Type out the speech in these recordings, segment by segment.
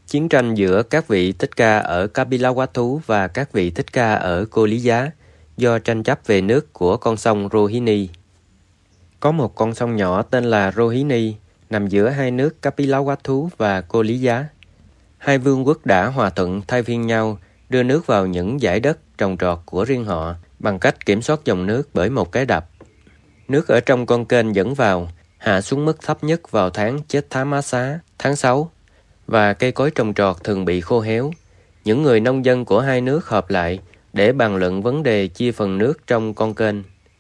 Chiến tranh giữa các vị Thích Ca ở Kapilavatthu và các vị Thích Ca ở Cô Lý Giá do tranh chấp về nước của con sông Rohini. Có một con sông nhỏ tên là Rohini nằm giữa hai nước Kapilavatthu và Cô Lý Giá. Hai vương quốc đã hòa thuận thay phiên nhau đưa nước vào những dải đất trồng trọt của riêng họ bằng cách kiểm soát dòng nước bởi một cái đập. Nước ở trong con kênh dẫn vào hạ xuống mức thấp nhất vào tháng Chethamassá, tháng 6, và cây cối trồng trọt thường bị khô héo. Những người nông dân của hai nước họp lại để bàn luận vấn đề chia phần nước trong con kênh.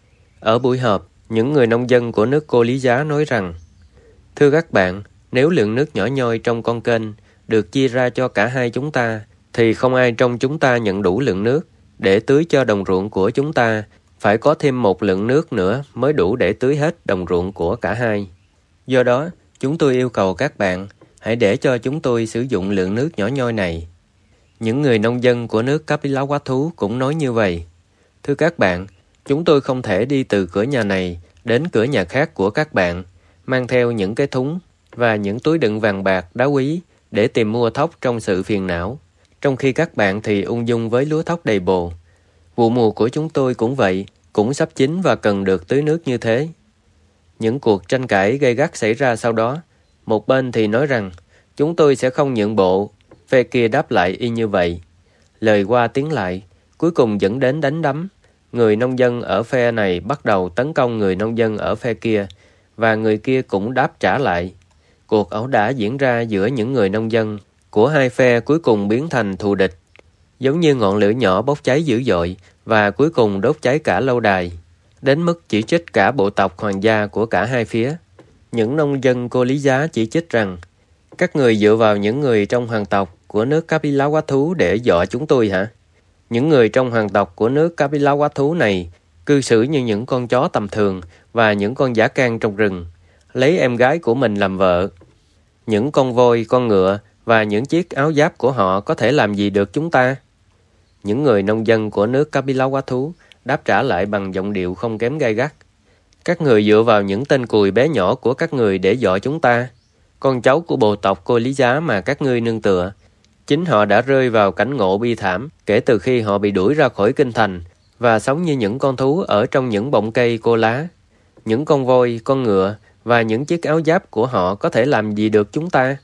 Ở buổi họp, những người nông dân của nước Cô Lý Giá nói rằng: "Thưa các bạn, nếu lượng nước nhỏ nhoi trong con kênh được chia ra cho cả hai chúng ta, thì không ai trong chúng ta nhận đủ lượng nước để tưới cho đồng ruộng của chúng ta. Phải có thêm một lượng nước nữa mới đủ để tưới hết đồng ruộng của cả hai. Do đó, chúng tôi yêu cầu các bạn hãy để cho chúng tôi sử dụng lượng nước nhỏ nhoi này." Những người nông dân của nước Kapilavatthu cũng nói như vậy. "Thưa các bạn, chúng tôi không thể đi từ cửa nhà này đến cửa nhà khác của các bạn, mang theo những cái thúng và những túi đựng vàng bạc đá quý để tìm mua thóc trong sự phiền não, trong khi các bạn thì ung dung với lúa thóc đầy bồ. Vụ mùa của chúng tôi cũng vậy, cũng sắp chín và cần được tưới nước như thế." Những cuộc tranh cãi gay gắt xảy ra sau đó. Một bên thì nói rằng chúng tôi sẽ không nhượng bộ, phe kia đáp lại y như vậy. Lời qua tiếng lại, cuối cùng dẫn đến đánh đấm. Người nông dân ở phe này bắt đầu tấn công người nông dân ở phe kia, và người kia cũng đáp trả lại. Cuộc ẩu đả diễn ra giữa những người nông dân của hai phe cuối cùng biến thành thù địch, giống như ngọn lửa nhỏ bốc cháy dữ dội và cuối cùng đốt cháy cả lâu đài, đến mức chỉ trích cả bộ tộc hoàng gia của cả hai phía. Những nông dân Cô Lý Giá chỉ trích rằng: "Các người dựa vào những người trong hoàng tộc của nước Kapilavatthu để dọa chúng tôi hả? Những người trong hoàng tộc của nước Kapilavatthu này cư xử như những con chó tầm thường và những con dã can trong rừng, lấy em gái của mình làm vợ. Những con voi, con ngựa và những chiếc áo giáp của họ có thể làm gì được chúng ta?" Những người nông dân của nước Kapilavatthu đáp trả lại bằng giọng điệu không kém gay gắt: "Các người dựa vào những tên cùi bé nhỏ của các người để dọa chúng ta. Con cháu của bộ tộc Cô Lý Giá mà các ngươi nương tựa, chính họ đã rơi vào cảnh ngộ bi thảm kể từ khi họ bị đuổi ra khỏi kinh thành và sống như những con thú ở trong những bọng cây cô lá. Những con voi, con ngựa và những chiếc áo giáp của họ có thể làm gì được chúng ta?"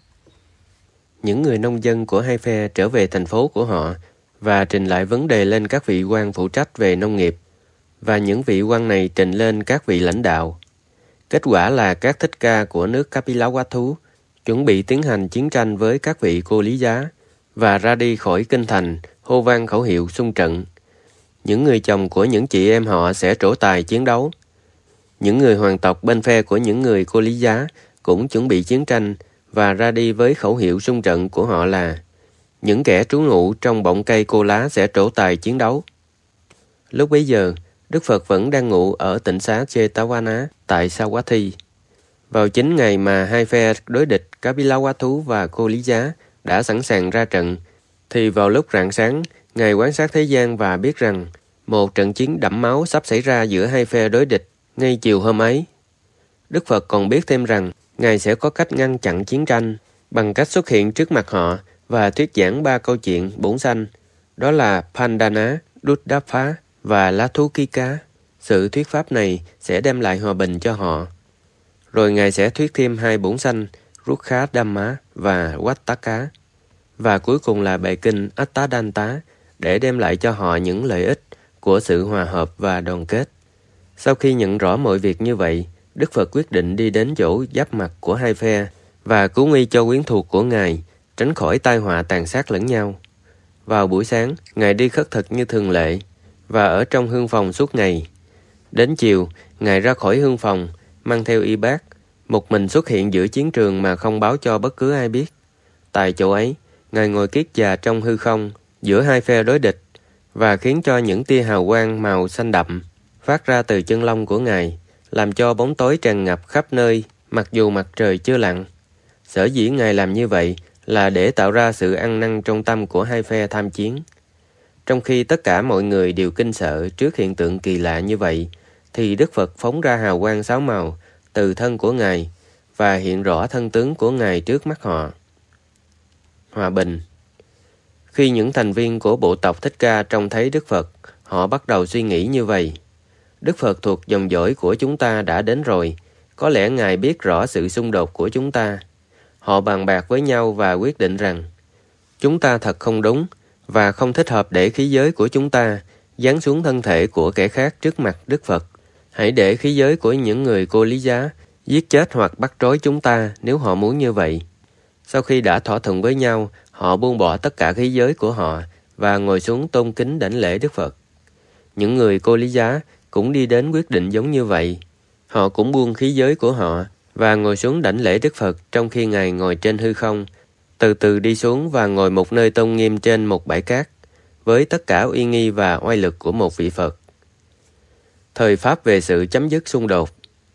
Những người nông dân của hai phe trở về thành phố của họ và trình lại vấn đề lên các vị quan phụ trách về nông nghiệp, và những vị quan này trình lên các vị lãnh đạo. Kết quả là các Thích Ca của nước Kapilavatthu chuẩn bị tiến hành chiến tranh với các vị Cô Lý Giá và ra đi khỏi kinh thành hô vang khẩu hiệu xung trận. Những người chồng của những chị em họ sẽ trổ tài chiến đấu. Những người hoàng tộc bên phe của những người Cô Lý Giá cũng chuẩn bị chiến tranh và ra đi với khẩu hiệu xung trận của họ là: "Những kẻ trú ngụ trong bọng cây cô lá sẽ trổ tài chiến đấu." Lúc bấy giờ, Đức Phật vẫn đang ngụ ở tịnh xá Jetavana tại Savatthi. Vào chính ngày mà hai phe đối địch Kapilavatthu và Cô Lý Giá đã sẵn sàng ra trận, thì vào lúc rạng sáng, Ngài quan sát thế gian và biết rằng một trận chiến đẫm máu sắp xảy ra giữa hai phe đối địch ngay chiều hôm ấy. Đức Phật còn biết thêm rằng Ngài sẽ có cách ngăn chặn chiến tranh bằng cách xuất hiện trước mặt họ và thuyết giảng 3 câu chuyện bổn sanh, đó là Pandana, Duddhapha và Lathukika. Sự thuyết pháp này sẽ đem lại hòa bình cho họ. Rồi Ngài sẽ thuyết thêm 2 bổn sanh, Rukkha Dhamma và Vattaka, và cuối cùng là bài kinh Attadanta để đem lại cho họ những lợi ích của sự hòa hợp và đoàn kết. Sau khi nhận rõ mọi việc như vậy, Đức Phật quyết định đi đến chỗ giáp mặt của hai phe và cứu nguy cho quyến thuộc của Ngài, tránh khỏi tai họa tàn sát lẫn nhau. Vào buổi sáng, Ngài đi khất thực như thường lệ và ở trong hương phòng suốt ngày. Đến chiều, Ngài ra khỏi hương phòng, mang theo y bát, một mình xuất hiện giữa chiến trường mà không báo cho bất cứ ai biết. Tại chỗ ấy, Ngài ngồi kiết già trong hư không giữa hai phe đối địch và khiến cho những tia hào quang màu xanh đậm phát ra từ chân lông của Ngài, làm cho bóng tối tràn ngập khắp nơi mặc dù mặt trời chưa lặn. Sở dĩ Ngài làm như vậy là để tạo ra sự ăn năn trong tâm của hai phe tham chiến. Trong khi tất cả mọi người đều kinh sợ trước hiện tượng kỳ lạ như vậy, thì Đức Phật phóng ra hào quang 6 màu từ thân của Ngài và hiện rõ thân tướng của Ngài trước mắt họ. hòa bình. Khi những thành viên của bộ tộc Thích Ca trông thấy Đức Phật, họ bắt đầu suy nghĩ như vậy. Đức Phật thuộc dòng dõi của chúng ta đã đến rồi, có lẽ Ngài biết rõ sự xung đột của chúng ta. Họ bàn bạc với nhau và quyết định rằng chúng ta thật không đúng và không thích hợp để khí giới của chúng ta giáng xuống thân thể của kẻ khác trước mặt Đức Phật. Hãy để khí giới của những người Cô Lý Giá giết chết hoặc bắt trói chúng ta nếu họ muốn như vậy. Sau khi đã thỏa thuận với nhau, họ buông bỏ tất cả khí giới của họ và ngồi xuống tôn kính đảnh lễ Đức Phật. Những người Cô Lý Giá cũng đi đến quyết định giống như vậy. Họ cũng buông khí giới của họ và ngồi xuống đảnh lễ Đức Phật trong khi Ngài ngồi trên hư không, từ từ đi xuống và ngồi một nơi tôn nghiêm trên một bãi cát, với tất cả uy nghi và oai lực của một vị Phật. Thời pháp về sự chấm dứt xung đột.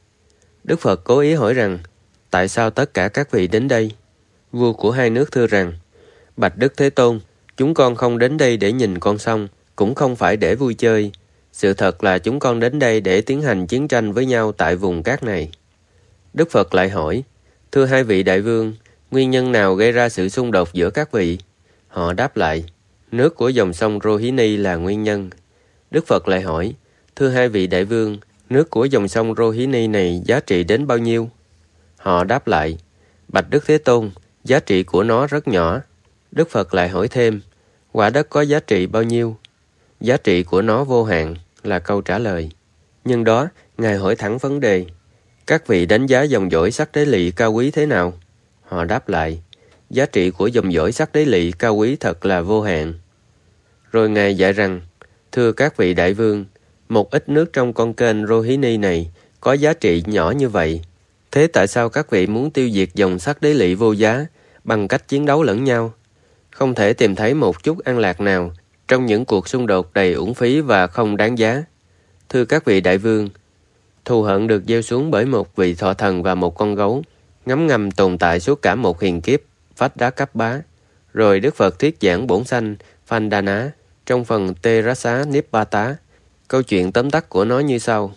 Đức Phật cố ý hỏi rằng, tại sao tất cả các vị đến đây? Vua của hai nước thưa rằng, bạch Đức Thế Tôn, chúng con không đến đây để nhìn con sông, cũng không phải để vui chơi. Sự thật là chúng con đến đây để tiến hành chiến tranh với nhau tại vùng cát này. Đức Phật lại hỏi, thưa hai vị đại vương, nguyên nhân nào gây ra sự xung đột giữa các vị? Họ đáp lại, nước của dòng sông Rohini là nguyên nhân. Đức Phật lại hỏi, thưa hai vị đại vương, nước của dòng sông Rohini này giá trị đến bao nhiêu? Họ đáp lại, bạch Đức Thế Tôn, giá trị của nó rất nhỏ. Đức Phật lại hỏi thêm, quả đất có giá trị bao nhiêu? Giá trị của nó vô hạn, là câu trả lời. Nhưng đó, Ngài hỏi thẳng vấn đề, các vị đánh giá dòng dõi sắc đế lỵ cao quý thế nào? Họ đáp lại, giá trị của dòng dõi sắc đế lỵ cao quý thật là vô hạn. Rồi Ngài dạy rằng, thưa các vị đại vương, một ít nước trong con kênh Rohini này có giá trị nhỏ như vậy. Thế tại sao các vị muốn tiêu diệt dòng sắc đế lỵ vô giá bằng cách chiến đấu lẫn nhau? Không thể tìm thấy một chút an lạc nào trong những cuộc xung đột đầy uổng phí và không đáng giá. Thưa các vị đại vương, thù hận được gieo xuống bởi một vị thọ thần và một con gấu, ngấm ngầm tồn tại suốt cả một hiền kiếp, Vách Đá Cấp Bá. Rồi Đức Phật thuyết giảng bổn sanh Phandana trong phần Terasa Nibbata. Câu chuyện tóm tắt của nó như sau.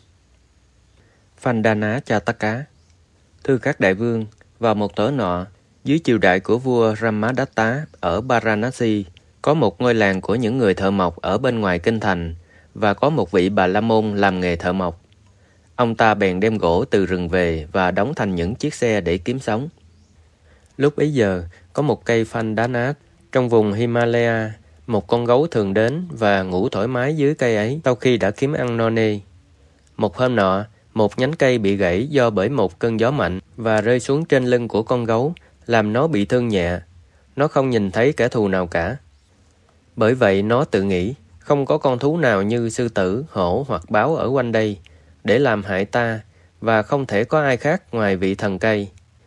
Phandana Chataka. Thưa các đại vương, vào một tối nọ, dưới triều đại của vua Ramadatta ở Varanasi, có một ngôi làng của những người thợ mộc ở bên ngoài kinh thành, và có một vị Bà La Môn làm nghề thợ mộc. Ông ta bèn đem gỗ từ rừng về và đóng thành những chiếc xe để kiếm sống. Lúc bấy giờ, có một cây Phandana trong vùng Himalaya. Một con gấu thường đến và ngủ thoải mái dưới cây ấy sau khi đã kiếm ăn no nê. Một hôm nọ, một nhánh cây bị gãy do bởi một cơn gió mạnh và rơi xuống trên lưng của con gấu, làm nó bị thương nhẹ. Nó không nhìn thấy kẻ thù nào cả. Bởi vậy nó tự nghĩ, không có con thú nào như sư tử, hổ hoặc báo ở quanh đây để làm hại ta, và không thể có ai khác ngoài vị thần cây.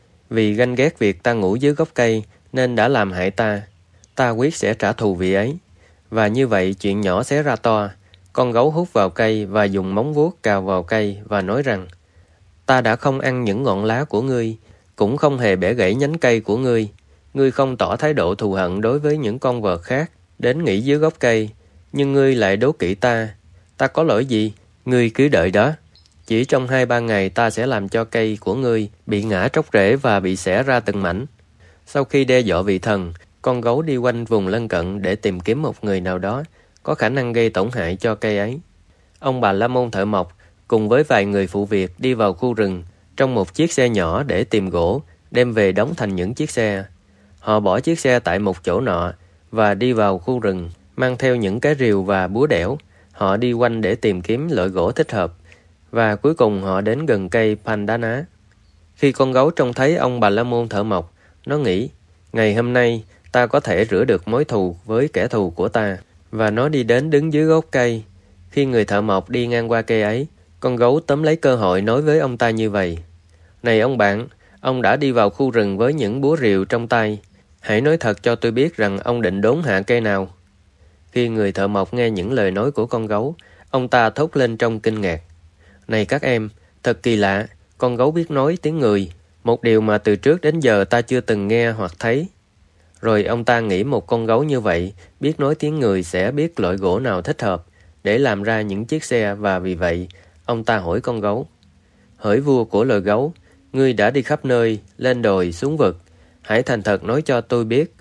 Vì ganh ghét việc ta ngủ dưới gốc cây nên đã làm hại ta. Ta quyết sẽ trả thù vị ấy. Và như vậy chuyện nhỏ xé ra to. Con gấu hút vào cây và dùng móng vuốt cào vào cây và nói rằng, ta đã không ăn những ngọn lá của ngươi, cũng không hề bẻ gãy nhánh cây của ngươi. Ngươi không tỏ thái độ thù hận đối với những con vật khác đến nghỉ dưới gốc cây, nhưng ngươi lại đố kỵ ta. Ta có lỗi gì? Ngươi cứ đợi đó. Chỉ trong 2-3 ngày ta sẽ làm cho cây của ngươi bị ngã tróc rễ và bị xẻ ra từng mảnh. Sau khi đe dọa vị thần, con gấu đi quanh vùng lân cận để tìm kiếm một người nào đó có khả năng gây tổn hại cho cây ấy. Ông Bà La Môn thợ mộc cùng với vài người phụ việc đi vào khu rừng trong một chiếc xe nhỏ để tìm gỗ, đem về đóng thành những chiếc xe. Họ bỏ chiếc xe tại một chỗ nọ và đi vào khu rừng, mang theo những cái rìu và búa đẽo. Họ đi quanh để tìm kiếm loại gỗ thích hợp, và cuối cùng họ đến gần cây Phandana. Khi con gấu trông thấy ông Bà La Môn thợ mộc, nó nghĩ, ngày hôm nay ta có thể rửa được mối thù với kẻ thù của ta, và nó đi đến đứng dưới gốc cây. Khi người thợ mộc đi ngang qua cây ấy, con gấu tóm lấy cơ hội nói với ông ta như vậy. Này ông bạn, ông đã đi vào khu rừng với những búa rìu trong tay. Hãy nói thật cho tôi biết rằng ông định đốn hạ cây nào. Khi người thợ mộc nghe những lời nói của con gấu, ông ta thốt lên trong kinh ngạc. Này các em, thật kỳ lạ, con gấu biết nói tiếng người, một điều mà từ trước đến giờ ta chưa từng nghe hoặc thấy. Rồi ông ta nghĩ một con gấu như vậy, biết nói tiếng người sẽ biết loại gỗ nào thích hợp để làm ra những chiếc xe, và vì vậy, ông ta hỏi con gấu. Hỡi vua của loài gấu, ngươi đã đi khắp nơi, lên đồi, xuống vực. Hãy thành thật nói cho tôi biết,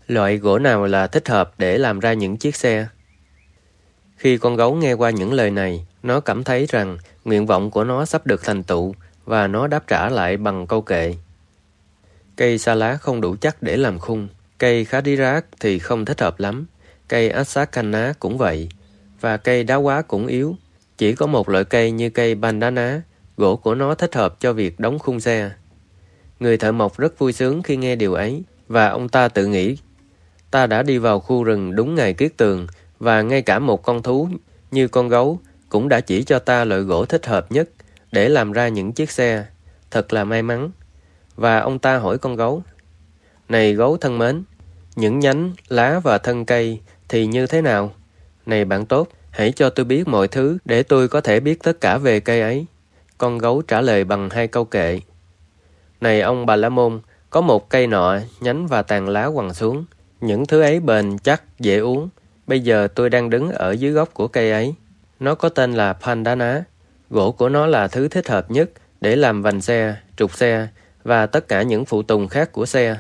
Loại gỗ nào là thích hợp để làm ra những chiếc xe? Khi con gấu nghe qua những lời này, nó cảm thấy rằng nguyện vọng của nó sắp được thành tựu và nó đáp trả lại bằng câu kệ. Cây sa lá không đủ chắc để làm khung, cây khadirak thì không thích hợp lắm, cây asakana cũng vậy, và cây đá quá cũng yếu. Chỉ có một loại cây như cây bandana, gỗ của nó thích hợp cho việc đóng khung xe. Người thợ mộc rất vui sướng khi nghe điều ấy, và ông ta tự nghĩ, ta đã đi vào khu rừng đúng ngày kiết tường, và ngay cả một con thú như con gấu cũng đã chỉ cho ta loại gỗ thích hợp nhất để làm ra những chiếc xe. Thật là may mắn. Và ông ta hỏi con gấu, này gấu thân mến, những nhánh, lá và thân cây thì như thế nào? Này bạn tốt, hãy cho tôi biết mọi thứ để tôi có thể biết tất cả về cây ấy. Con gấu trả lời bằng 2 câu kệ. Này ông Bà La Môn, có một cây nọ, nhánh và tàn lá quằn xuống. Những thứ ấy bền, chắc, dễ uống. Bây giờ tôi đang đứng ở dưới gốc của cây ấy. Nó có tên là Pandana. Gỗ của nó là thứ thích hợp nhất để làm vành xe, trục xe và tất cả những phụ tùng khác của xe.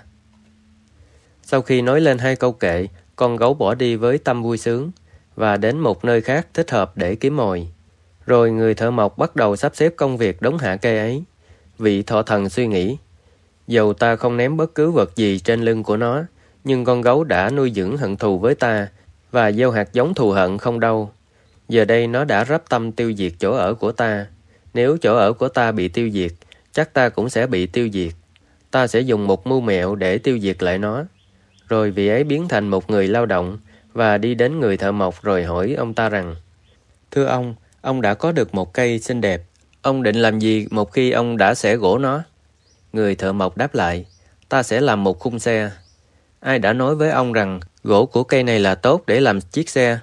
Sau khi nói lên 2 câu kệ, con gấu bỏ đi với tâm vui sướng và đến một nơi khác thích hợp để kiếm mồi. Rồi người thợ mộc bắt đầu sắp xếp công việc đốn hạ cây ấy. Vị thọ thần suy nghĩ, dầu ta không ném bất cứ vật gì trên lưng của nó, nhưng con gấu đã nuôi dưỡng hận thù với ta và gieo hạt giống thù hận không đâu. Giờ đây nó đã rắp tâm tiêu diệt chỗ ở của ta. Nếu chỗ ở của ta bị tiêu diệt, chắc ta cũng sẽ bị tiêu diệt. Ta sẽ dùng một mưu mẹo để tiêu diệt lại nó. Rồi vị ấy biến thành một người lao động và đi đến người thợ mộc rồi hỏi ông ta rằng, thưa ông đã có được một cây xinh đẹp. Ông định làm gì một khi ông đã xẻ gỗ nó? Người thợ mộc đáp lại, ta sẽ làm một khung xe. Ai đã nói với ông rằng gỗ của cây này là tốt để làm chiếc xe?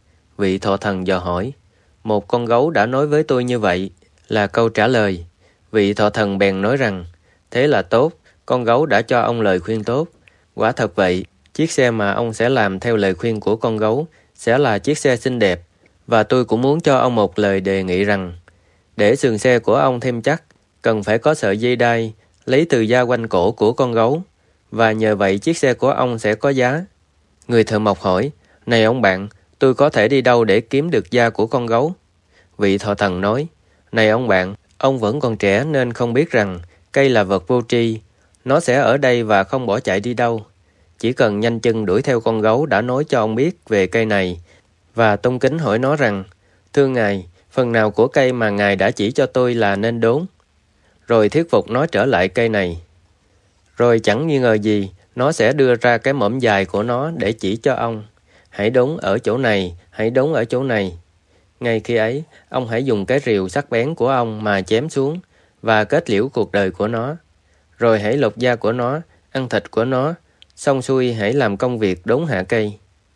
Vị thọ thần dò hỏi. Một con gấu đã nói với tôi như vậy, là câu trả lời. Vị thọ thần bèn nói rằng, thế là tốt, con gấu đã cho ông lời khuyên tốt. Quả thật vậy, chiếc xe mà ông sẽ làm theo lời khuyên của con gấu sẽ là chiếc xe xinh đẹp. Và tôi cũng muốn cho ông một lời đề nghị rằng, để sườn xe của ông thêm chắc, cần phải có sợi dây đai lấy từ da quanh cổ của con gấu, và nhờ vậy chiếc xe của ông sẽ có giá. Người thợ mộc hỏi, này ông bạn, tôi có thể đi đâu để kiếm được da của con gấu? Vị thọ thần nói, này ông bạn, ông vẫn còn trẻ nên không biết rằng cây là vật vô tri, nó sẽ ở đây và không bỏ chạy đi đâu. Chỉ cần nhanh chân đuổi theo con gấu đã nói cho ông biết về cây này, và tôn kính hỏi nó rằng, thưa ngài, phần nào của cây mà ngài đã chỉ cho tôi là nên đốn? Rồi thuyết phục nó trở lại cây này. Rồi chẳng nghi ngờ gì, nó sẽ đưa ra cái mõm dài của nó để chỉ cho ông. Hãy đốn ở chỗ này, hãy đốn ở chỗ này. Ngay khi ấy, ông hãy dùng cái rìu sắc bén của ông mà chém xuống và kết liễu cuộc đời của nó. Rồi hãy lột da của nó, ăn thịt của nó, xong xuôi hãy làm công việc đốn hạ cây.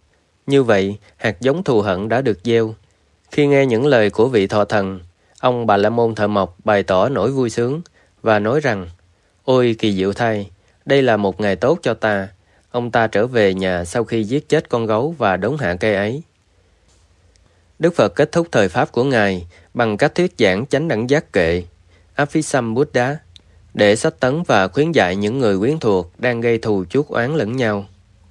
Như vậy, hạt giống thù hận đã được gieo. Khi nghe những lời của vị thọ thần, ông Bà La Môn thợ mộc bày tỏ nỗi vui sướng và nói rằng, ôi kỳ diệu thay, đây là một ngày tốt cho ta. Ông ta trở về nhà sau khi giết chết con gấu và đốn hạ cây ấy. Đức Phật kết thúc thời pháp của Ngài bằng cách thuyết giảng chánh đẳng giác kệ Abhisambuddha để sách tấn và khuyến dạy những người quyến thuộc đang gây thù chuốc oán lẫn nhau.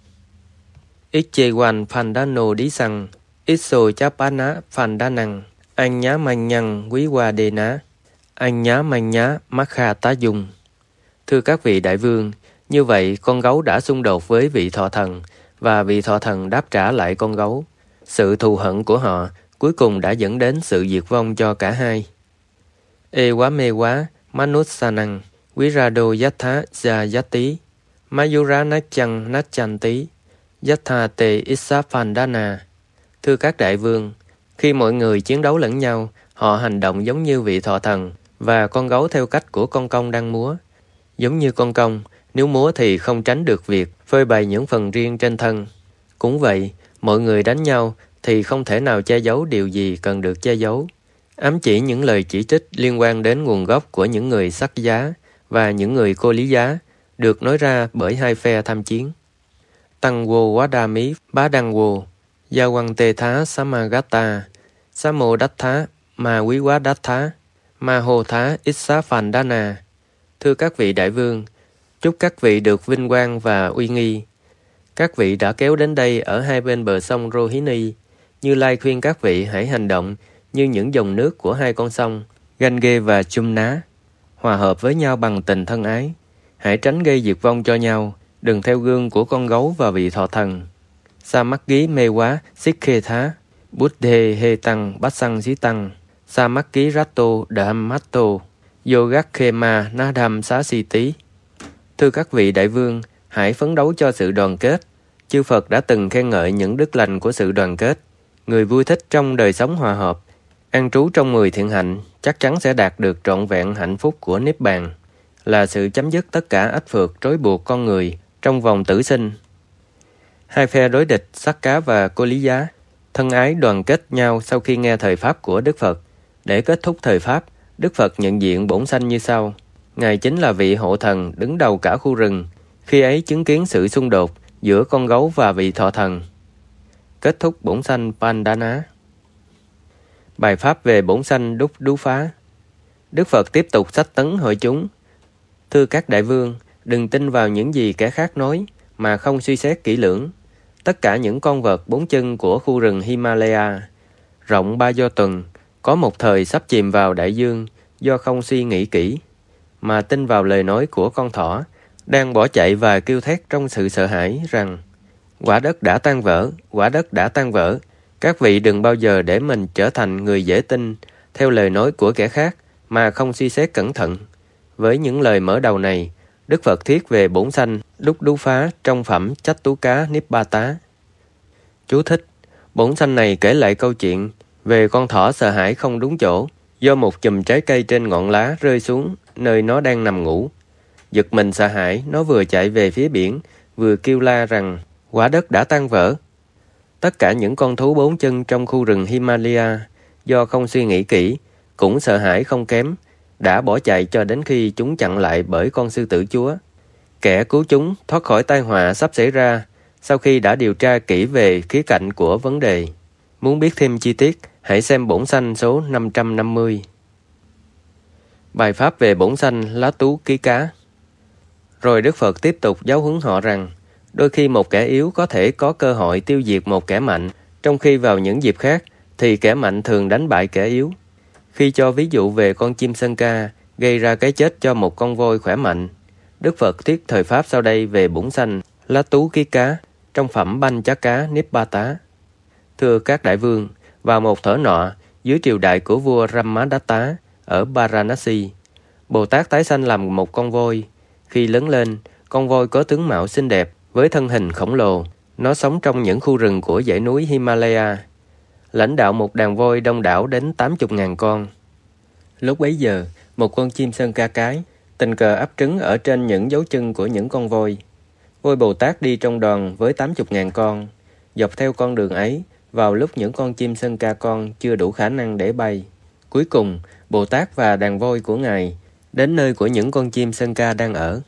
Ichewan Pandano Đi Sang Iso Chapana Pandanang Anh nhá manh nhăng quý qua đê ná Anh nhá manh nhá mắc kha tá dung. Thưa các vị đại vương, như vậy con gấu đã xung đột với vị thọ thần và vị thọ thần đáp trả lại con gấu. Sự thù hận của họ cuối cùng đã dẫn đến sự diệt vong cho cả hai. E quá mê quá Manusanang Virado Yatha Gia Yati Mayura Nachang Nachanti Yatha Te Isapandana. Thưa các đại vương, khi mọi người chiến đấu lẫn nhau, họ hành động giống như vị thọ thần và con gấu theo cách của con công đang múa. Giống như con công, nếu múa thì không tránh được việc phơi bày những phần riêng trên thân. Cũng vậy, mọi người đánh nhau thì không thể nào che giấu điều gì cần được che giấu. Ám chỉ những lời chỉ trích liên quan đến nguồn gốc của những người sắc giá và những người cô lý giá được nói ra bởi hai phe tham chiến. Tăng vô Wadami Bá Đăng vô Gia Quang Tê Thá Samagata Samo Đách Thá Ma Quý Quá Đách Thá Ma Hồ Thá Issa Phàn Đa Nà. Thưa các vị đại vương, chúc các vị được vinh quang và uy nghi. Các vị đã kéo đến đây ở hai bên bờ sông Rohini. Như Lai khuyên các vị hãy hành động như những dòng nước của hai con sông, Gange và Chumna, hòa hợp với nhau bằng tình thân ái. Hãy tránh gây diệt vong cho nhau, đừng theo gương của con gấu và vị thọ thần. Samakki mê quá, Sikhe thá, Buddhe he tăng, bát sang xí tăng, Samakki rato dhamatto, Yogakhema nadam xá si tí. Thưa các vị đại vương, hãy phấn đấu cho sự đoàn kết. Chư Phật đã từng khen ngợi những đức lành của sự đoàn kết. Người vui thích trong đời sống hòa hợp, an trú trong 10 thiện hạnh, chắc chắn sẽ đạt được trọn vẹn hạnh phúc của Niết Bàn, là sự chấm dứt tất cả ách phược trói buộc con người trong vòng tử sinh. Hai phe đối địch, Sắc Cá và Cô Lý Giá, thân ái đoàn kết nhau sau khi nghe thời Pháp của Đức Phật. Để kết thúc thời Pháp, Đức Phật nhận diện Bổn Sanh như sau. Ngài chính là vị hộ thần đứng đầu cả khu rừng, khi ấy chứng kiến sự xung đột giữa con gấu và vị thọ thần. Kết thúc Bổn Sanh Pandana. Bài pháp về Bổn Sanh Đúc Đú Phá. Đức Phật tiếp tục sách tấn hội chúng. Thưa các đại vương, đừng tin vào những gì kẻ khác nói mà không suy xét kỹ lưỡng. Tất cả những con vật 4 chân của khu rừng Himalaya, rộng 3 do tuần, có một thời sắp chìm vào đại dương do không suy nghĩ kỹ, mà tin vào lời nói của con thỏ, đang bỏ chạy và kêu thét trong sự sợ hãi rằng quả đất đã tan vỡ, quả đất đã tan vỡ. Các vị đừng bao giờ để mình trở thành người dễ tin theo lời nói của kẻ khác mà không suy xét cẩn thận. Với những lời mở đầu này, Đức Phật thuyết về Bổn Sanh Đúc Đú Phá trong phẩm Chách Tú Cá Nibbata. Chú thích: Bổn Sanh này kể lại câu chuyện về con thỏ sợ hãi không đúng chỗ do một chùm trái cây trên ngọn lá rơi xuống nơi nó đang nằm ngủ. Giật mình sợ hãi, nó vừa chạy về phía biển, vừa kêu la rằng quả đất đã tan vỡ. Tất cả những con thú 4 chân trong khu rừng Himalaya, do không suy nghĩ kỹ, cũng sợ hãi không kém, đã bỏ chạy cho đến khi chúng chặn lại bởi con sư tử chúa. Kẻ cứu chúng thoát khỏi tai họa sắp xảy ra sau khi đã điều tra kỹ về khía cạnh của vấn đề. Muốn biết thêm chi tiết, hãy xem Bổn Sanh số 550. Bài pháp về Bổn Sanh Lá Tú Ký Cá. Rồi Đức Phật tiếp tục giáo huấn họ rằng, đôi khi một kẻ yếu có thể có cơ hội tiêu diệt một kẻ mạnh, trong khi vào những dịp khác thì kẻ mạnh thường đánh bại kẻ yếu. Khi cho ví dụ về con chim sơn ca gây ra cái chết cho một con voi khỏe mạnh, Đức Phật thuyết thời Pháp sau đây về Bổn Sanh Lá Tú Ký Cá trong phẩm Banh Chá Cá Nibbata. Thưa các đại vương, vào một thuở nọ, dưới triều đại của vua Ramadatta ở Varanasi, Bồ Tát tái sanh làm một con voi. Khi lớn lên, con voi có tướng mạo xinh đẹp với thân hình khổng lồ. Nó sống trong những khu rừng của dãy núi Himalaya, lãnh đạo một đàn voi đông đảo đến 80.000 con. Lúc bấy giờ, một con chim sơn ca cái tình cờ ấp trứng ở trên những dấu chân của những con voi. Voi Bồ Tát đi trong đoàn với 80.000 con. Dọc theo con đường ấy, vào lúc những con chim sơn ca con chưa đủ khả năng để bay. Cuối cùng, Bồ Tát và đàn voi của Ngài đến nơi của những con chim sơn ca đang ở.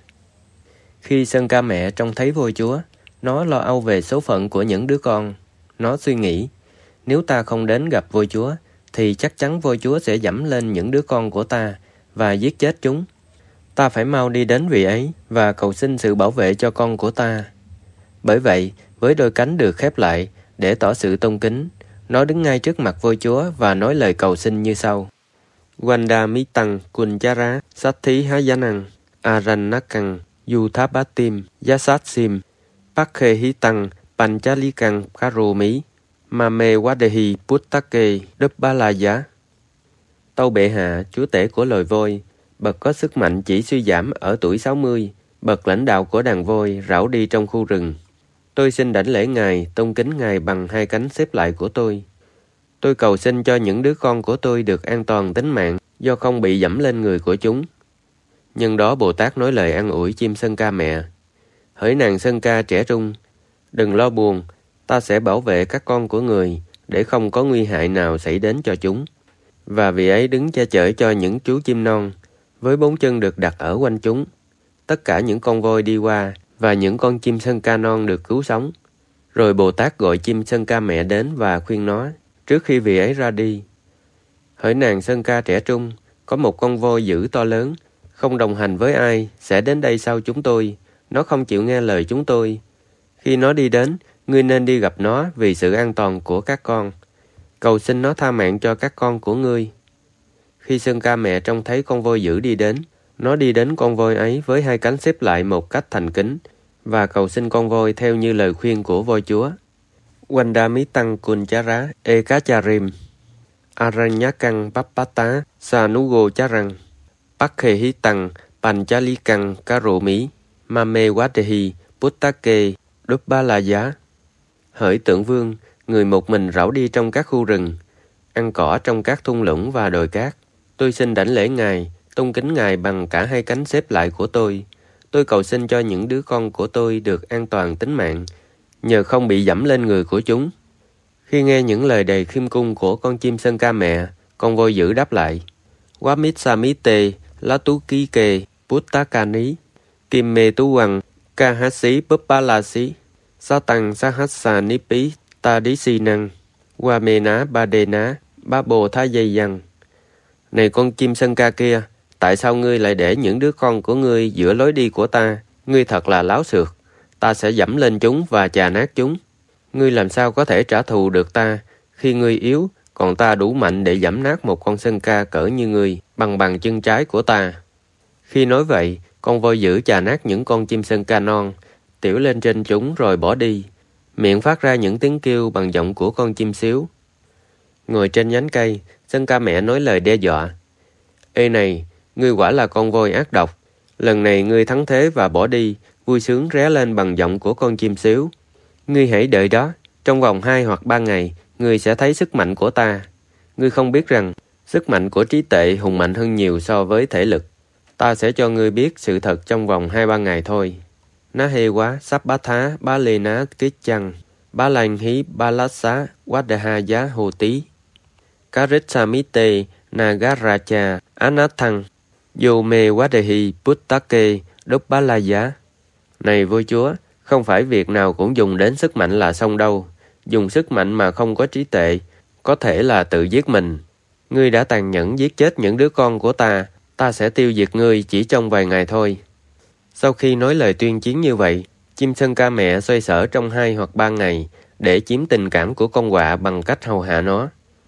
Khi sơn ca mẹ trông thấy voi chúa, nó lo âu về số phận của những đứa con. Nó suy nghĩ, nếu ta không đến gặp voi chúa, thì chắc chắn voi chúa sẽ giẫm lên những đứa con của ta và giết chết chúng. Ta phải mau đi đến vị ấy và cầu xin sự bảo vệ cho con của ta. Bởi vậy, với đôi cánh được khép lại để tỏ sự tôn kính, nó đứng ngay trước mặt voi chúa và nói lời cầu xin như sau. Wanda mitang kunjara sathi hayanang aranakan yuthabatim yasatsim pakhe hitang panchalikang karomi mame wadehi puttake dubbalaya. Tâu bệ hạ, chúa tể của loài voi, bậc có sức mạnh chỉ suy giảm ở tuổi 60, bậc lãnh đạo của đàn voi rảo đi trong khu rừng. Tôi xin đảnh lễ Ngài, tôn kính Ngài bằng hai cánh xếp lại của tôi. Tôi cầu xin cho những đứa con của tôi được an toàn tính mạng do không bị dẫm lên người của chúng. Nhân đó Bồ Tát nói lời an ủi chim sơn ca mẹ. Hỡi nàng sơn ca trẻ trung, đừng lo buồn, ta sẽ bảo vệ các con của người để không có nguy hại nào xảy đến cho chúng. Và vị ấy đứng che chở cho những chú chim non, với 4 chân được đặt ở quanh chúng. Tất cả những con voi đi qua và những con chim sơn ca non được cứu sống. Rồi Bồ Tát gọi chim sơn ca mẹ đến và khuyên nó trước khi vị ấy ra đi. Hỡi nàng sơn ca trẻ trung, có một con voi dữ to lớn, không đồng hành với ai, sẽ đến đây sau chúng tôi. Nó không chịu nghe lời chúng tôi. Khi nó đi đến, ngươi nên đi gặp nó vì sự an toàn của các con. Cầu xin nó tha mạng cho các con của ngươi. Khi Sơn Ca mẹ trông thấy con voi dữ đi đến, nó đi đến con voi ấy với hai cánh xếp lại một cách thành kính và cầu xin con voi theo như lời khuyên của voi chúa. Wandamittang Kunchara Ekacharim Aranyakang Pappata Sanugo Charang Pakhehitang Panchalikang Karumi Mame Wadehi Puttake Dubbalaya. Hỡi Tượng Vương, người một mình rảo đi trong các khu rừng, ăn cỏ trong các thung lũng và đồi cát. Tôi xin đảnh lễ Ngài, tôn kính Ngài bằng cả hai cánh xếp lại của tôi. Tôi cầu xin cho những đứa con của tôi được an toàn tính mạng, nhờ không bị dẫm lên người của chúng. Khi nghe những lời đầy khiêm cung của con chim Sơn Ca mẹ, con voi dữ đáp lại: Wamit-samite Latukike Puttakani Kimme Tuwang Kahasi Puppalasi Satang Sahasanipi Tadisinang Wamena Badena Babo Thayayang. Này con chim Sơn Ca kia, tại sao ngươi lại để những đứa con của ngươi giữa lối đi của ta? Ngươi thật là láo xược. Ta sẽ dẫm lên chúng và chà nát chúng. Ngươi làm sao có thể trả thù được ta khi ngươi yếu, còn ta đủ mạnh để dẫm nát một con Sơn Ca cỡ như ngươi bằng chân trái của ta. Khi nói vậy, con voi dữ chà nát những con chim Sơn Ca non, tiểu lên trên chúng rồi bỏ đi, miệng phát ra những tiếng kêu bằng giọng của con chim xíu. Ngồi trên nhánh cây, Sơn Ca mẹ nói lời đe dọa: Ê này, ngươi quả là con voi ác độc. Lần này ngươi thắng thế và bỏ đi, vui sướng ré lên bằng giọng của con chim xíu. Ngươi hãy đợi đó, trong vòng 2 hoặc 3 ngày, ngươi sẽ thấy sức mạnh của ta. Ngươi không biết rằng, sức mạnh của trí tuệ hùng mạnh hơn nhiều so với thể lực. Ta sẽ cho ngươi biết sự thật trong vòng 2-3 ngày thôi. Ná hê quá, sắp bá thá, bá lê ná kích chăng, bá lành hí, bá lát xá, quát đà ha giá hồ tí. Cá rít sa mít tê, Nagaracha, Anathang, Yome Wadehi, Puttake, Dubbalaya. Này vua chúa, không phải việc nào cũng dùng đến sức mạnh là xong đâu. Dùng sức mạnh mà không có trí tuệ, có thể là tự giết mình. Ngươi đã tàn nhẫn giết chết những đứa con của ta, ta sẽ tiêu diệt ngươi chỉ trong vài ngày thôi. Sau khi nói lời tuyên chiến như vậy, chim Sơn Ca mẹ xoay sở trong 2 hoặc 3 ngày để chiếm tình cảm của con quạ bằng cách hầu hạ nó.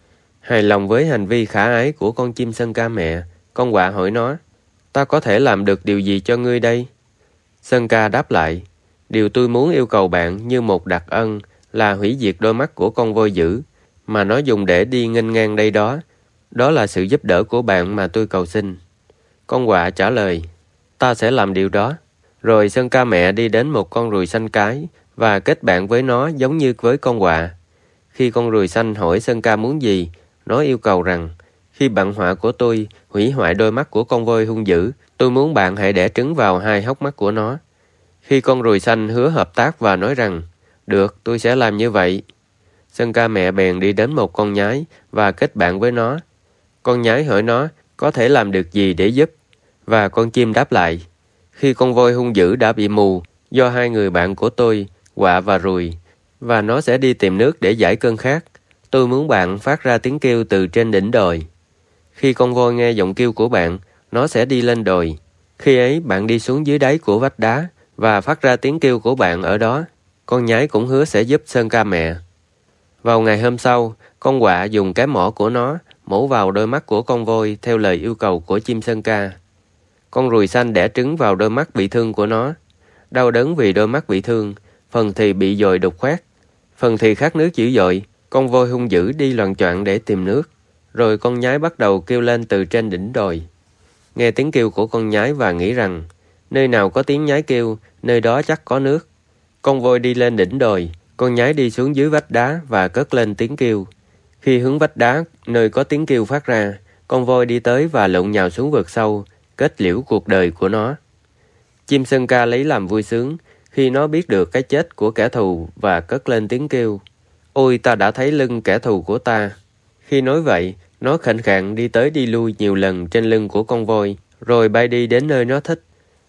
Hài lòng với hành vi khả ái của con chim Sơn Ca mẹ, con quạ hỏi nó: Ta có thể làm được điều gì cho ngươi đây? Sơn Ca đáp lại: Điều tôi muốn yêu cầu bạn như một đặc ân là hủy diệt đôi mắt của con voi dữ mà nó dùng để đi nghênh ngang đây đó. Đó là sự giúp đỡ của bạn mà tôi cầu xin. Con quạ trả lời: Ta sẽ làm điều đó. Rồi Sơn Ca mẹ đi đến một con ruồi xanh cái và kết bạn với nó giống như với con quạ. Khi con ruồi xanh hỏi Sơn Ca muốn gì, nó yêu cầu rằng: Khi bạn họa của tôi hủy hoại đôi mắt của con voi hung dữ, tôi muốn bạn hãy đẻ trứng vào 2 hốc mắt của nó. Khi con ruồi xanh hứa hợp tác và nói rằng: Được, tôi sẽ làm như vậy. Sơn Ca mẹ bèn đi đến một con nhái và kết bạn với nó. Con nhái hỏi nó có thể làm được gì để giúp, và con chim đáp lại: Khi con voi hung dữ đã bị mù do 2 người bạn của tôi, quạ và ruồi, và nó sẽ đi tìm nước để giải cơn khát, tôi muốn bạn phát ra tiếng kêu từ trên đỉnh đồi. Khi con voi nghe giọng kêu của bạn, nó sẽ đi lên đồi. Khi ấy bạn đi xuống dưới đáy của vách đá và phát ra tiếng kêu của bạn ở đó. Con nhái cũng hứa sẽ giúp Sơn Ca mẹ. Vào ngày hôm sau, con quạ dùng cái mỏ của nó mổ vào đôi mắt của con voi theo lời yêu cầu của chim Sơn Ca. Con ruồi xanh đẻ trứng vào đôi mắt bị thương của nó. Đau đớn vì đôi mắt bị thương, phần thì bị dội đục khoét, phần thì khát nước dữ dội. Con voi hung dữ đi loạng choạng để tìm nước. Rồi con nhái bắt đầu kêu lên từ trên đỉnh đồi. Nghe tiếng kêu của con nhái và nghĩ rằng nơi nào có tiếng nhái kêu, nơi đó chắc có nước. Con voi đi lên đỉnh đồi, con nhái đi xuống dưới vách đá và cất lên tiếng kêu. Khi hướng vách đá, nơi có tiếng kêu phát ra, con voi đi tới và lộn nhào xuống vực sâu, kết liễu cuộc đời của nó. Chim Sơn Ca lấy làm vui sướng khi nó biết được cái chết của kẻ thù và cất lên tiếng kêu: Ôi, ta đã thấy lưng kẻ thù của ta. Khi nói vậy, nó khệnh khạng đi tới đi lui nhiều lần trên lưng của con voi, rồi bay đi đến nơi nó thích.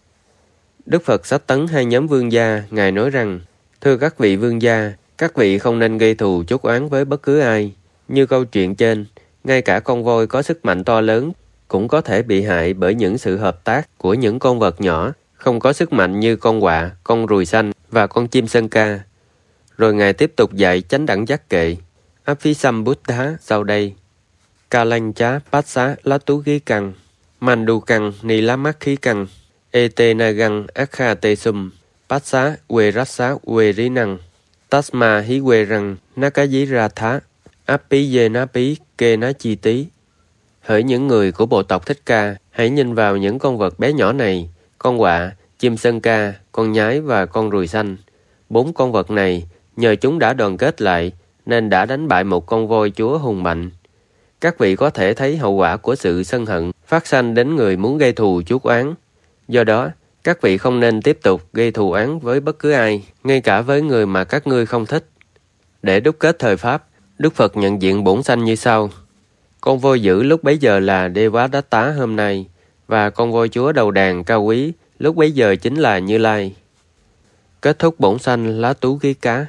Đức Phật xách tấn 2 nhóm vương gia, Ngài nói rằng: Thưa các vị vương gia, các vị không nên gây thù chuốc oán với bất cứ ai. Như câu chuyện trên, ngay cả con voi có sức mạnh to lớn cũng có thể bị hại bởi những sự hợp tác của những con vật nhỏ, không có sức mạnh như con quạ, con ruồi xanh và con chim sơn ca. Rồi Ngài tiếp tục dạy chánh đẳng giác kệ, Abhisambuddha sau đây. Kalancha Passa Latu Ghi Căng, Mandu Căng Ni La Mắc Khí Căng, Ete Nagang Akha Tê Sum, Passa Quê Rassa Quê Rí Năng, Tasma Hí Quê Răng Nakaji Ra Thá, Api Ye Na Pi Kê Na Chi Tí. Hỡi những người của bộ tộc Thích Ca, hãy nhìn vào những con vật bé nhỏ này, con quạ, chim sơn ca, con nhái và con ruồi xanh. 4 con vật này, nhờ chúng đã đoàn kết lại, nên đã đánh bại một con voi chúa hùng mạnh. Các vị có thể thấy hậu quả của sự sân hận phát sanh đến người muốn gây thù chuốc oán. Do đó, các vị không nên tiếp tục gây thù oán với bất cứ ai, ngay cả với người mà các ngươi không thích. Để đúc kết thời Pháp, Đức Phật nhận diện bổn sanh như sau. Con voi dữ lúc bấy giờ là Devadatta hôm nay, và con voi chúa đầu đàn cao quý lúc bấy giờ chính là Như Lai. Kết thúc bổn sanh lá tú ký cá.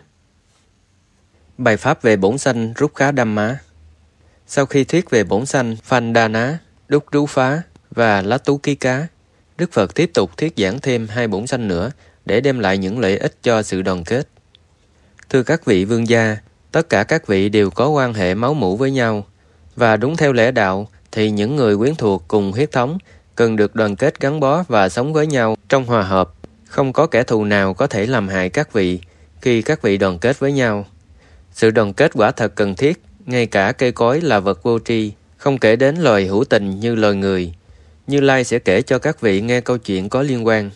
Bài pháp về bổn sanh rút khá đâm má. Sau khi thuyết về bổn sanh Phandana, đúc rú phá và lá tú ký cá, Đức Phật tiếp tục thuyết giảng thêm 2 bổn sanh nữa để đem lại những lợi ích cho sự đoàn kết. Thưa các vị vương gia, tất cả các vị đều có quan hệ máu mủ với nhau, và đúng theo lẽ đạo thì những người quyến thuộc cùng huyết thống cần được đoàn kết gắn bó và sống với nhau trong hòa hợp. Không có kẻ thù nào có thể làm hại các vị khi các vị đoàn kết với nhau. Sự đoàn kết quả thật cần thiết, ngay cả cây cối là vật vô tri, không kể đến loài hữu tình như loài người. Như Lai sẽ kể cho các vị nghe câu chuyện có liên quan.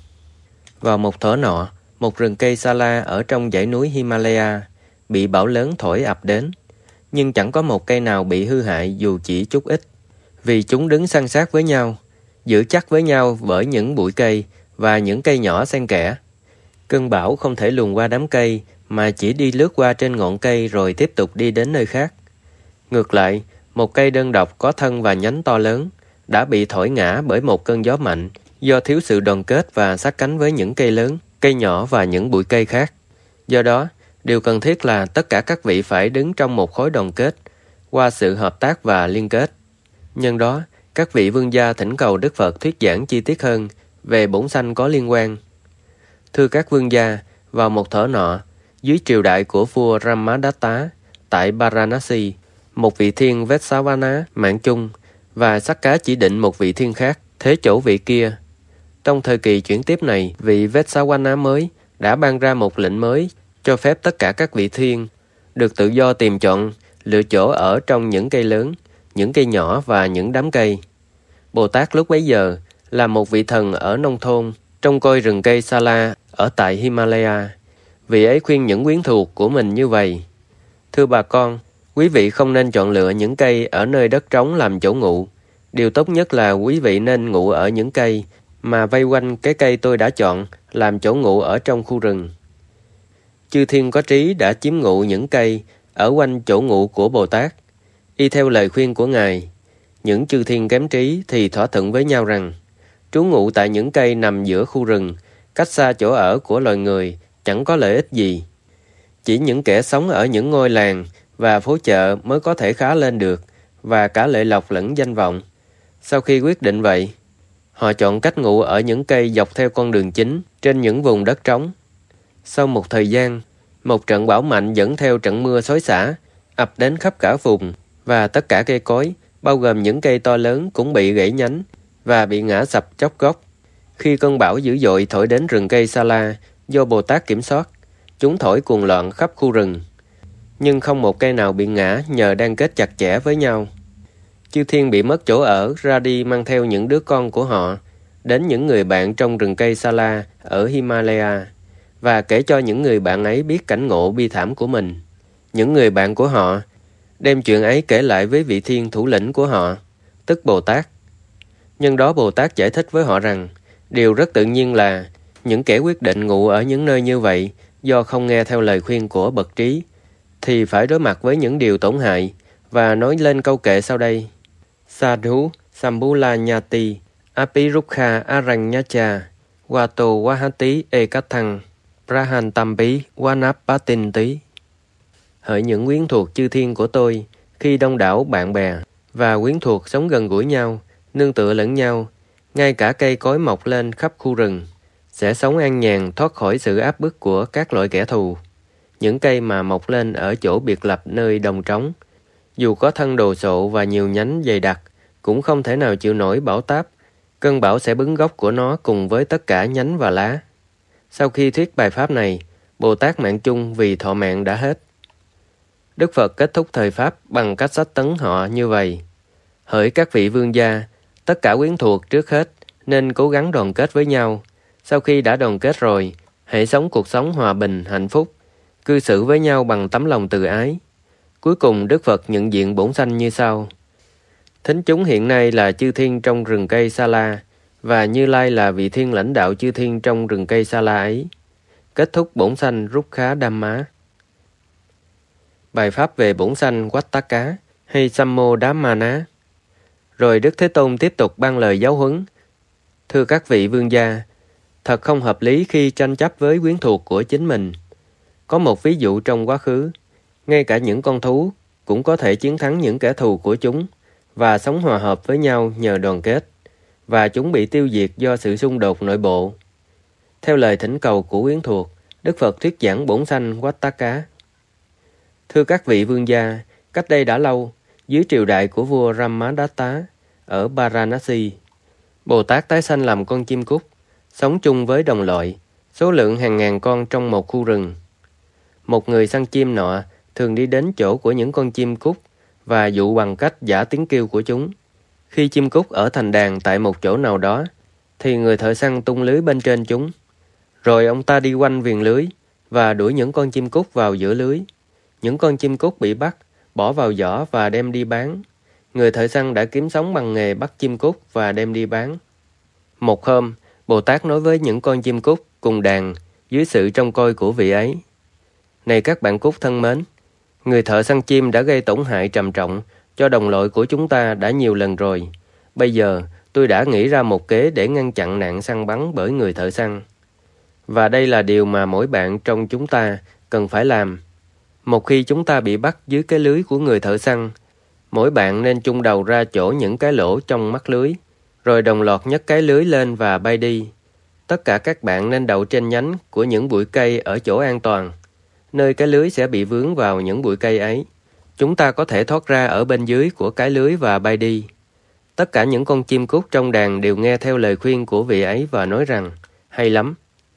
Vào một thuở nọ, một rừng cây sa la ở trong dãy núi Himalaya bị bão lớn thổi ập đến, nhưng chẳng có một cây nào bị hư hại dù chỉ chút ít, vì chúng đứng san sát với nhau, giữ chắc với nhau bởi những bụi cây và những cây nhỏ xen kẽ. Cơn bão không thể luồn qua đám cây mà chỉ đi lướt qua trên ngọn cây rồi tiếp tục đi đến nơi khác. Ngược lại, một cây đơn độc có thân và nhánh to lớn đã bị thổi ngã bởi một cơn gió mạnh do thiếu sự đoàn kết và sát cánh với những cây lớn, cây nhỏ và những bụi cây khác. Do đó, điều cần thiết là tất cả các vị phải đứng trong một khối đoàn kết qua sự hợp tác và liên kết. Nhân đó, các vị vương gia thỉnh cầu Đức Phật thuyết giảng chi tiết hơn về bổn sanh có liên quan. Thưa các vương gia, vào một thuở nọ, dưới triều đại của vua Ramadatta tại Varanasi, một vị thiên Vetsavana mạng chung và Sakka chỉ định một vị thiên khác thế chỗ vị kia. Trong thời kỳ chuyển tiếp này, vị Vetsavana mới đã ban ra một lệnh mới cho phép tất cả các vị thiên được tự do tìm chọn, lựa chỗ ở trong những cây lớn, những cây nhỏ và những đám cây. Bồ Tát lúc bấy giờ là một vị thần ở nông thôn, trông coi rừng cây Sa La ở tại Himalaya. Vị ấy khuyên những quyến thuộc của mình như vậy. Thưa bà con, quý vị không nên chọn lựa những cây ở nơi đất trống làm chỗ ngụ. Điều tốt nhất là quý vị nên ngụ ở những cây mà vây quanh cái cây tôi đã chọn làm chỗ ngụ ở trong khu rừng. Chư thiên có trí đã chiếm ngụ những cây ở quanh chỗ ngụ của Bồ Tát. Y theo lời khuyên của Ngài, những chư thiên kém trí thì thỏa thuận với nhau rằng trú ngụ tại những cây nằm giữa khu rừng, cách xa chỗ ở của loài người, chẳng có lợi ích gì. Chỉ những kẻ sống ở những ngôi làng và phố chợ mới có thể khá lên được, và cả lợi lộc lẫn danh vọng. Sau khi quyết định vậy, họ chọn cách ngụ ở những cây dọc theo con đường chính trên những vùng đất trống. Sau một thời gian, một trận bão mạnh dẫn theo trận mưa xối xả ập đến khắp cả vùng, và tất cả cây cối, bao gồm những cây to lớn cũng bị gãy nhánh và bị ngã sập chóc gốc. Khi cơn bão dữ dội thổi đến rừng cây Sa La do Bồ Tát kiểm soát, chúng thổi cuồng loạn khắp khu rừng. Nhưng không một cây nào bị ngã nhờ đang kết chặt chẽ với nhau. Chư thiên bị mất chỗ ở ra đi mang theo những đứa con của họ đến những người bạn trong rừng cây Sa La ở Himalaya và kể cho những người bạn ấy biết cảnh ngộ bi thảm của mình. Những người bạn của họ đem chuyện ấy kể lại với vị thiên thủ lĩnh của họ, tức Bồ Tát. Nhân đó Bồ Tát giải thích với họ rằng điều rất tự nhiên là những kẻ quyết định ngụ ở những nơi như vậy do không nghe theo lời khuyên của bậc trí thì phải đối mặt với những điều tổn hại, và nói lên câu kệ sau đây. Sadhu Sambula Nhati Apirukha Aranyacha Wato Wahati Ekathang Prahantampi Wanapatinti. Hỡi những quyến thuộc chư thiên của tôi, khi đông đảo bạn bè và quyến thuộc sống gần gũi nhau, nương tựa lẫn nhau, ngay cả cây cối mọc lên khắp khu rừng, sẽ sống an nhàn thoát khỏi sự áp bức của các loại kẻ thù. Những cây mà mọc lên ở chỗ biệt lập nơi đồng trống, dù có thân đồ sộ và nhiều nhánh dày đặc, cũng không thể nào chịu nổi bão táp. Cơn bão sẽ bứng gốc của nó cùng với tất cả nhánh và lá. Sau khi thuyết bài pháp này, Bồ Tát mạng chung vì thọ mạng đã hết. Đức Phật kết thúc thời pháp bằng cách sách tấn họ như vậy: hỡi các vị vương gia, tất cả quyến thuộc trước hết nên cố gắng đoàn kết với nhau. Sau khi đã đoàn kết rồi, hãy sống cuộc sống hòa bình, hạnh phúc, cư xử với nhau bằng tấm lòng từ ái. Cuối cùng Đức Phật nhận diện bổn sanh như sau: thính chúng hiện nay là chư thiên trong rừng cây Sa La, và Như Lai là vị thiên lãnh đạo chư thiên trong rừng cây Sa La ấy. Kết thúc bổn sanh Rukkha Dhamma. Bài pháp về bổn sanh Vattaka hay Sammo Dhammana. Rồi Đức Thế Tôn tiếp tục ban lời giáo huấn: thưa các vị vương gia, thật không hợp lý khi tranh chấp với quyến thuộc của chính mình. Có một ví dụ trong quá khứ, ngay cả những con thú cũng có thể chiến thắng những kẻ thù của chúng và sống hòa hợp với nhau nhờ đoàn kết, và chúng bị tiêu diệt do sự xung đột nội bộ. Theo lời thỉnh cầu của quyến thuộc, Đức Phật thuyết giảng bổn sanh Vattaka. Thưa các vị vương gia, cách đây đã lâu, dưới triều đại của vua Ramadatta ở Varanasi, Bồ Tát tái sanh làm con chim cút, sống chung với đồng loại, số lượng hàng ngàn con trong một khu rừng. Một người săn chim nọ thường đi đến chỗ của những con chim cút và dụ bằng cách giả tiếng kêu của chúng. Khi chim cút ở thành đàn tại một chỗ nào đó, thì người thợ săn tung lưới bên trên chúng. Rồi ông ta đi quanh viền lưới và đuổi những con chim cút vào giữa lưới. Những con chim cút bị bắt, bỏ vào giỏ và đem đi bán. Người thợ săn đã kiếm sống bằng nghề bắt chim cút và đem đi bán. Một hôm, Bồ Tát nói với những con chim cút cùng đàn dưới sự trông coi của vị ấy: này các bạn cút thân mến, người thợ săn chim đã gây tổn hại trầm trọng cho đồng loại của chúng ta đã nhiều lần rồi. Bây giờ tôi đã nghĩ ra một kế để ngăn chặn nạn săn bắn bởi người thợ săn. Và đây là điều mà mỗi bạn trong chúng ta cần phải làm. Một khi chúng ta bị bắt dưới cái lưới của người thợ săn, mỗi bạn nên chôn đầu ra chỗ những cái lỗ trong mắt lưới, rồi đồng loạt nhấc cái lưới lên và bay đi. Tất cả các bạn nên đậu trên nhánh của những bụi cây ở chỗ an toàn, nơi cái lưới sẽ bị vướng vào những bụi cây ấy. Chúng ta có thể thoát ra ở bên dưới của cái lưới và bay đi. Tất cả những con chim cút trong đàn đều nghe theo lời khuyên của vị ấy và nói rằng: hay lắm.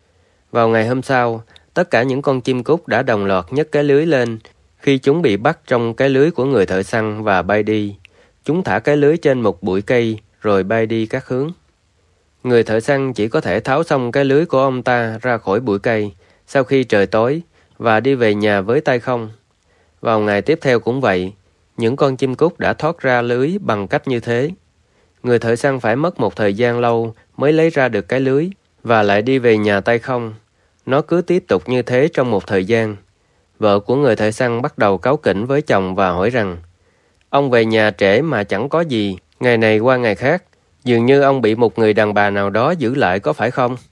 Vào ngày hôm sau, tất cả những con chim cút đã đồng loạt nhấc cái lưới lên khi chúng bị bắt trong cái lưới của người thợ săn và bay đi. Chúng thả cái lưới trên một bụi cây rồi bay đi các hướng. Người thợ săn chỉ có thể tháo xong cái lưới của ông ta ra khỏi bụi cây sau khi trời tối và đi về nhà với tay không. Vào ngày tiếp theo cũng vậy, những con chim cút đã thoát ra lưới bằng cách như thế. Người thợ săn phải mất một thời gian lâu mới lấy ra được cái lưới và lại đi về nhà tay không. Nó cứ tiếp tục như thế trong một thời gian. Vợ của người thợ săn bắt đầu cáu kỉnh với chồng và hỏi rằng: ông về nhà trễ mà chẳng có gì, ngày này qua ngày khác, dường như ông bị một người đàn bà nào đó giữ lại có phải không?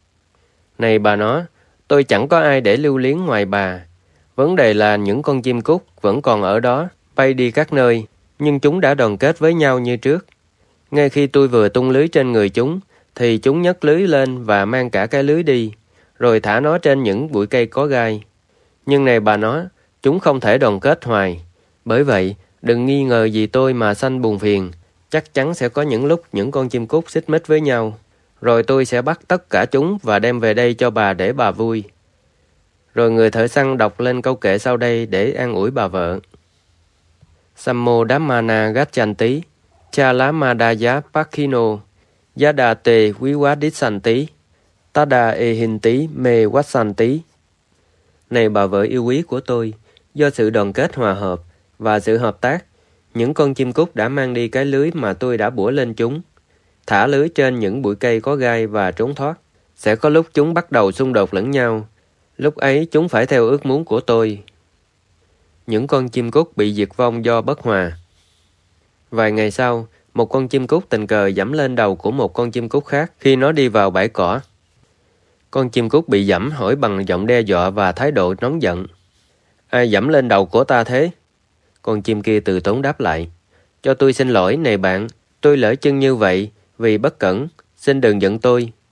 Này bà nó, tôi chẳng có ai để lưu luyến ngoài bà. Vấn đề là những con chim cút vẫn còn ở đó, bay đi các nơi, nhưng chúng đã đoàn kết với nhau như trước. Ngay khi tôi vừa tung lưới trên người chúng, thì chúng nhấc lưới lên và mang cả cái lưới đi, rồi thả nó trên những bụi cây có gai. Nhưng này bà nó, chúng không thể đoàn kết hoài. Bởi vậy, đừng nghi ngờ gì tôi mà sanh buồn phiền. Chắc chắn sẽ có những lúc những con chim cút xích mích với nhau. Rồi tôi sẽ bắt tất cả chúng và đem về đây cho bà để bà vui. Rồi người thợ săn đọc lên câu kệ sau đây để an ủi bà vợ. Sammo Dhammana Gachanti Chalamadaya Pakhino Yadate Viwadisanti Tada Ehinti Me Vasanti. Này bà vợ yêu quý của tôi, do sự đoàn kết hòa hợp và sự hợp tác, những con chim cút đã mang đi cái lưới mà tôi đã bủa lên chúng, thả lưới trên những bụi cây có gai và trốn thoát. Sẽ có lúc chúng bắt đầu xung đột lẫn nhau. Lúc ấy chúng phải theo ước muốn của tôi. Những con chim cút bị diệt vong do bất hòa. Vài ngày sau, một con chim cút tình cờ giẫm lên đầu của một con chim cút khác khi nó đi vào bãi cỏ. Con chim cút bị giẫm hỏi bằng giọng đe dọa và thái độ nóng giận: ai giẫm lên đầu của ta thế? Con chim kia từ tốn đáp lại: cho tôi xin lỗi này bạn, tôi lỡ chân như vậy vì bất cẩn, xin đừng giận tôi.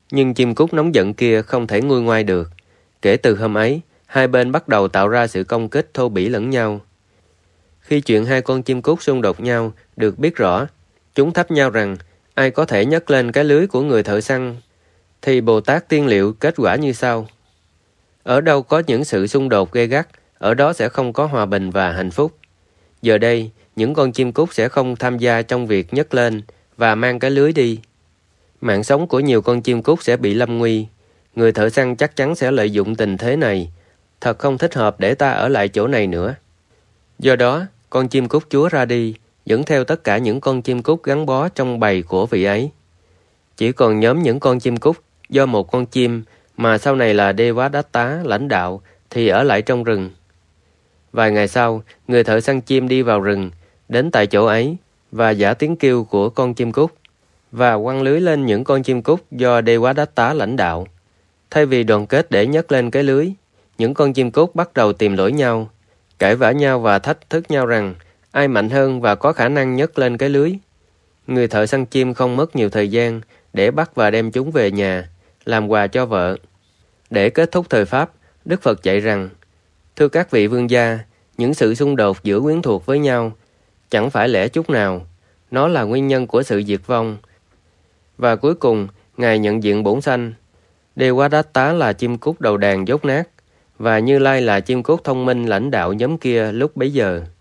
Nhưng chim cút nóng giận kia không thể nguôi ngoai được. Kể từ hôm ấy, hai bên bắt đầu tạo ra sự công kích thô bỉ lẫn nhau. Khi chuyện hai con chim cút xung đột nhau được biết rõ, chúng thách nhau rằng ai có thể nhấc lên cái lưới của người thợ săn, thì Bồ Tát tiên liệu kết quả như sau. Ở đâu có những sự xung đột gay gắt, ở đó sẽ không có hòa bình và hạnh phúc. Giờ đây, những con chim cút sẽ không tham gia trong việc nhấc lên và mang cái lưới đi. Mạng sống của nhiều con chim cút sẽ bị lâm nguy. Người thợ săn chắc chắn sẽ lợi dụng tình thế này. Thật không thích hợp để ta ở lại chỗ này nữa. Do đó, con chim cút chúa ra đi, dẫn theo tất cả những con chim cút gắn bó trong bầy của vị ấy. Chỉ còn nhóm những con chim cút do một con chim mà sau này là Devadatta lãnh đạo thì ở lại trong rừng. Vài ngày sau, người thợ săn chim đi vào rừng, đến tại chỗ ấy và giã tiếng kêu của con chim cút và quăng lưới lên những con chim cút do Devadatta lãnh đạo. Thay vì đoàn kết để nhấc lên cái lưới, những con chim cút bắt đầu tìm lỗi nhau, cãi vã nhau và thách thức nhau rằng ai mạnh hơn và có khả năng nhấc lên cái lưới. Người thợ săn chim không mất nhiều thời gian để bắt và đem chúng về nhà, làm quà cho vợ. Để kết thúc thời Pháp, Đức Phật dạy rằng, thưa các vị vương gia, những sự xung đột giữa quyến thuộc với nhau chẳng phải lẽ chút nào, nó là nguyên nhân của sự diệt vong. Và cuối cùng, Ngài nhận diện bổn sanh. Devadatta là chim cút đầu đàn dốt nát, và Như Lai là chim cút thông minh lãnh đạo nhóm kia lúc bấy giờ.